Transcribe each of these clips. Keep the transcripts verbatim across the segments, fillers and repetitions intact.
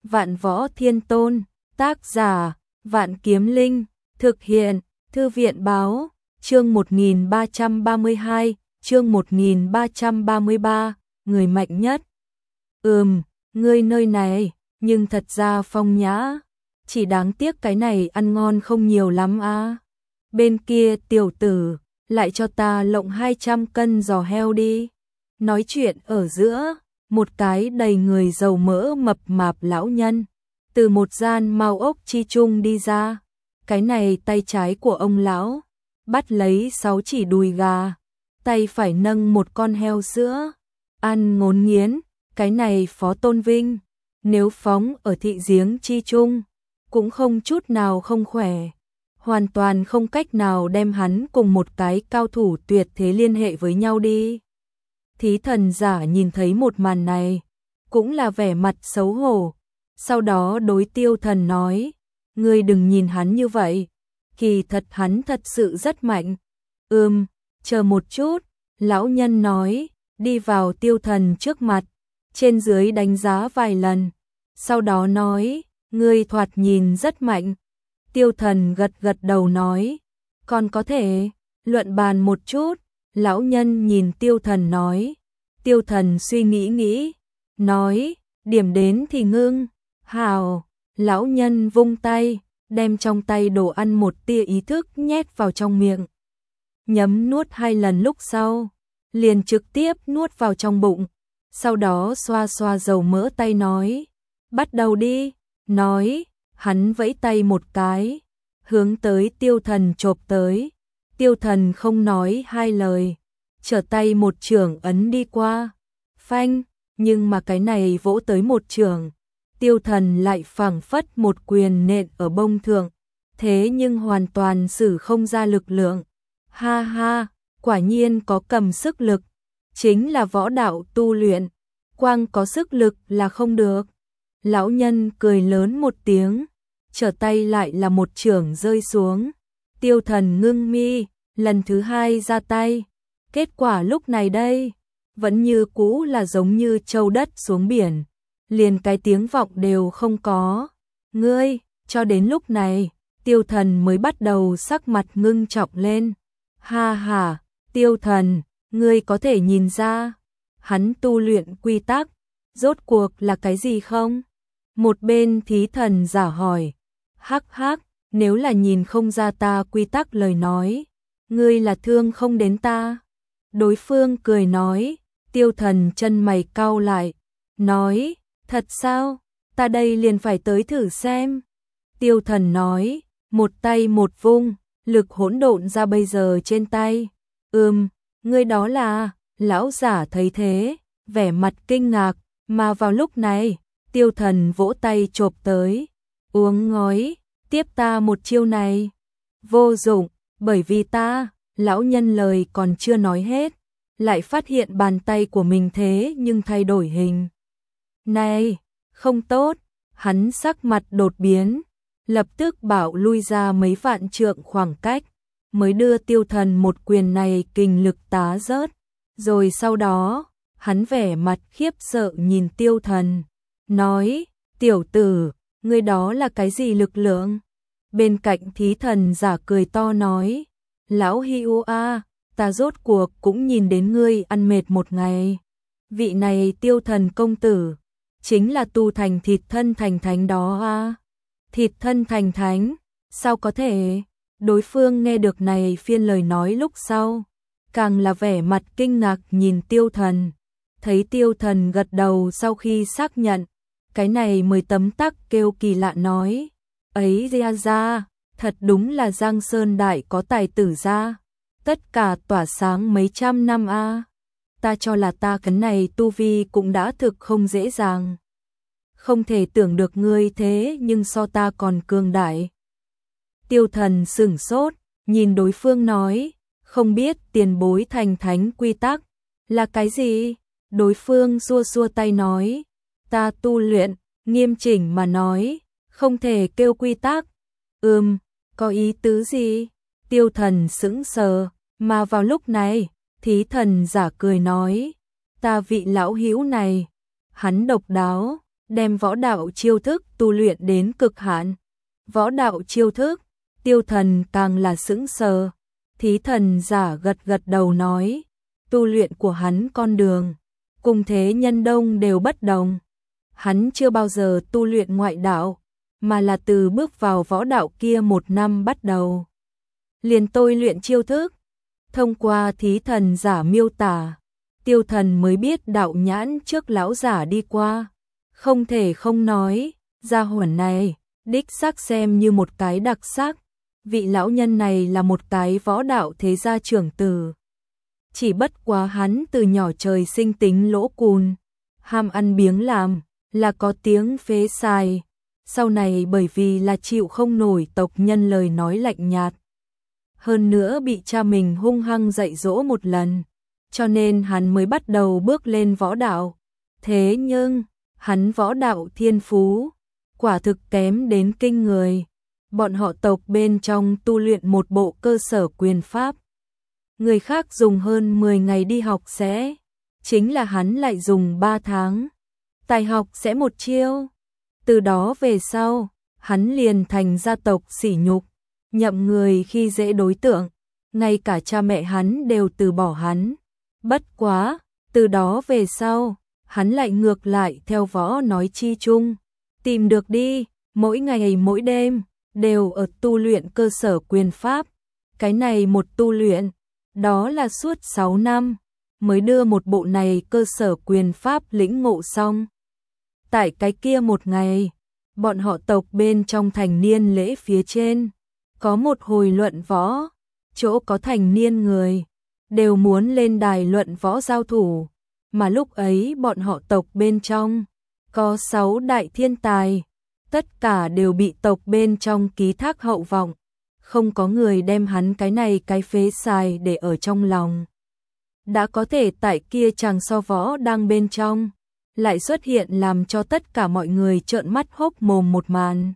Vạn Võ Thiên Tôn, tác giả, Vạn Kiếm Linh, thực hiện, Thư viện báo, chương một nghìn ba trăm ba mươi hai, chương một nghìn ba trăm ba mươi ba, người mạnh nhất. Ừm, ngươi nơi này, nhưng thật ra phong nhã, chỉ đáng tiếc cái này ăn ngon không nhiều lắm à. Bên kia tiểu tử, lại cho ta lộng hai trăm cân giò heo đi. Nói chuyện ở giữa, một cái đầy người dầu mỡ mập mạp lão nhân, từ một gian mao ốc chi chung đi ra. Cái này tay trái của ông lão, bắt lấy sáu chỉ đùi gà, tay phải nâng một con heo sữa, ăn ngốn nghiến. Cái này Phó Tôn Vinh, nếu phóng ở thị giếng chi chung, cũng không chút nào không khỏe, hoàn toàn không cách nào đem hắn cùng một cái cao thủ tuyệt thế liên hệ với nhau đi. Thí thần giả nhìn thấy một màn này, cũng là vẻ mặt xấu hổ, sau đó đối Tiêu Thần nói, ngươi đừng nhìn hắn như vậy, kỳ thật hắn thật sự rất mạnh. Ừm, chờ một chút, lão nhân nói, đi vào Tiêu Thần trước mặt, trên dưới đánh giá vài lần, sau đó nói, ngươi thoạt nhìn rất mạnh. Tiêu Thần gật gật đầu nói, còn có thể luận bàn một chút. Lão nhân nhìn Tiêu Thần nói, Tiêu Thần suy nghĩ nghĩ, nói, điểm đến thì ngưng. Hào, lão nhân vung tay, đem trong tay đồ ăn một tia ý thức nhét vào trong miệng, nhấm nuốt hai lần lúc sau, liền trực tiếp nuốt vào trong bụng, sau đó xoa xoa dầu mỡ tay nói, bắt đầu đi. Nói, hắn vẫy tay một cái, hướng tới Tiêu Thần chộp tới. Tiêu Thần không nói hai lời, trở tay một chưởng ấn đi qua, phanh, nhưng mà cái này vỗ tới một chưởng, Tiêu Thần lại phảng phất một quyền nện ở bông thượng, thế nhưng hoàn toàn sử không ra lực lượng. Ha ha, quả nhiên có cầm sức lực, chính là võ đạo tu luyện, quang có sức lực là không được. Lão nhân cười lớn một tiếng, trở tay lại là một chưởng rơi xuống. Tiêu Thần ngưng mi, lần thứ hai ra tay, kết quả lúc này đây, vẫn như cũ là giống như châu đất xuống biển, liền cái tiếng vọng đều không có. Ngươi, cho đến lúc này, Tiêu Thần mới bắt đầu sắc mặt ngưng trọng lên. Ha ha, Tiêu Thần, ngươi có thể nhìn ra, hắn tu luyện quy tắc, rốt cuộc là cái gì không? Một bên thí thần giả hỏi, hắc hắc, nếu là nhìn không ra ta quy tắc lời nói, ngươi là thương không đến ta. Đối phương cười nói, Tiêu Thần chân mày cau lại, nói, thật sao, ta đây liền phải tới thử xem. Tiêu Thần nói, một tay một vung, lực hỗn độn ra bây giờ trên tay. Ừm, ngươi đó là, lão giả thấy thế, vẻ mặt kinh ngạc, mà vào lúc này, Tiêu Thần vỗ tay chộp tới, uống ngói, tiếp ta một chiêu này. Vô dụng, bởi vì ta, lão nhân lời còn chưa nói hết, lại phát hiện bàn tay của mình thế nhưng thay đổi hình. Này, không tốt, hắn sắc mặt đột biến, lập tức bảo lui ra mấy vạn trượng khoảng cách, mới đưa Tiêu Thần một quyền này kình lực tá rớt. Rồi sau đó, hắn vẻ mặt khiếp sợ nhìn Tiêu Thần, nói, tiểu tử, ngươi đó là cái gì lực lượng? Bên cạnh thí thần giả cười to nói, lão Hiu a, ta rốt cuộc cũng nhìn đến ngươi ăn mệt một ngày. Vị này Tiêu Thần công tử, chính là tu thành thịt thân thành thánh đó a. Thịt thân thành thánh, sao có thể? Đối phương nghe được này phiên lời nói lúc sau, càng là vẻ mặt kinh ngạc nhìn Tiêu Thần. Thấy Tiêu Thần gật đầu sau khi xác nhận, cái này mới tấm tắc kêu kỳ lạ nói, ấy ra ra, thật đúng là Giang Sơn Đại có tài tử ra, tất cả tỏa sáng mấy trăm năm a. Ta cho là ta cái này tu vi cũng đã thực không dễ dàng. Không thể tưởng được ngươi thế nhưng so ta còn cường đại. Tiêu Thần sửng sốt, nhìn đối phương nói, không biết tiền bối thành thánh quy tắc là cái gì? Đối phương xua xua tay nói, ta tu luyện, nghiêm chỉnh mà nói, không thể kêu quy tắc. Ừm, có ý tứ gì? Tiêu Thần sững sờ, mà vào lúc này, thí thần giả cười nói, ta vị lão hữu này, hắn độc đáo, đem võ đạo chiêu thức tu luyện đến cực hạn. Võ đạo chiêu thức, Tiêu Thần càng là sững sờ. Thí Thần giả gật gật đầu nói, tu luyện của hắn con đường, cùng thế nhân đông đều bất đồng. Hắn chưa bao giờ tu luyện ngoại đạo, mà là từ bước vào võ đạo kia một năm bắt đầu. Liền tôi luyện chiêu thức, thông qua Thí Thần giả miêu tả, Tiêu Thần mới biết đạo nhãn trước lão giả đi qua. Không thể không nói, gia hỏa này, đích xác xem như một cái đặc sắc. Vị lão nhân này là một cái võ đạo thế gia trưởng tử. Chỉ bất quá hắn từ nhỏ trời sinh tính lỗ cùn, ham ăn biếng làm, là có tiếng phế sai. Sau này bởi vì là chịu không nổi tộc nhân lời nói lạnh nhạt. Hơn nữa bị cha mình hung hăng dạy dỗ một lần, cho nên hắn mới bắt đầu bước lên võ đạo. Thế nhưng, hắn võ đạo thiên phú, quả thực kém đến kinh người. Bọn họ tộc bên trong tu luyện một bộ cơ sở quyền pháp. Người khác dùng hơn mười ngày đi học sẽ, chính là hắn lại dùng ba tháng. Tài học sẽ một chiêu. Từ đó về sau, hắn liền thành gia tộc sỉ nhục, nhậm người khi dễ đối tượng, ngay cả cha mẹ hắn đều từ bỏ hắn. Bất quá, từ đó về sau, hắn lại ngược lại theo võ nói chi chung, tìm được đi, mỗi ngày mỗi đêm, đều ở tu luyện cơ sở quyền pháp. Cái này một tu luyện, đó là suốt sáu năm, mới đưa một bộ này cơ sở quyền pháp lĩnh ngộ xong. Tại cái kia một ngày, bọn họ tộc bên trong thành niên lễ phía trên, có một hồi luận võ, chỗ có thành niên người, đều muốn lên đài luận võ giao thủ, mà lúc ấy bọn họ tộc bên trong, có sáu đại thiên tài, tất cả đều bị tộc bên trong ký thác hậu vọng, không có người đem hắn cái này cái phế xài để ở trong lòng. Đã có thể tại kia chàng so võ đang bên trong, lại xuất hiện làm cho tất cả mọi người trợn mắt hốc mồm một màn.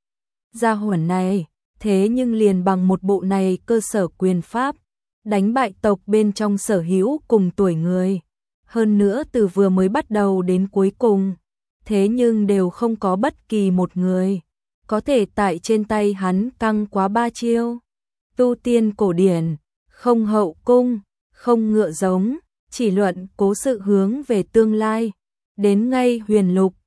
Gia hỏa này, thế nhưng liền bằng một bộ này cơ sở quyền pháp, đánh bại tộc bên trong sở hữu cùng tuổi người. Hơn nữa từ vừa mới bắt đầu đến cuối cùng, thế nhưng đều không có bất kỳ một người có thể tại trên tay hắn căng quá ba chiêu. Tu tiên cổ điển, không hậu cung, không ngựa giống, chỉ luận cố sự hướng về tương lai. Đến ngay huyền lục,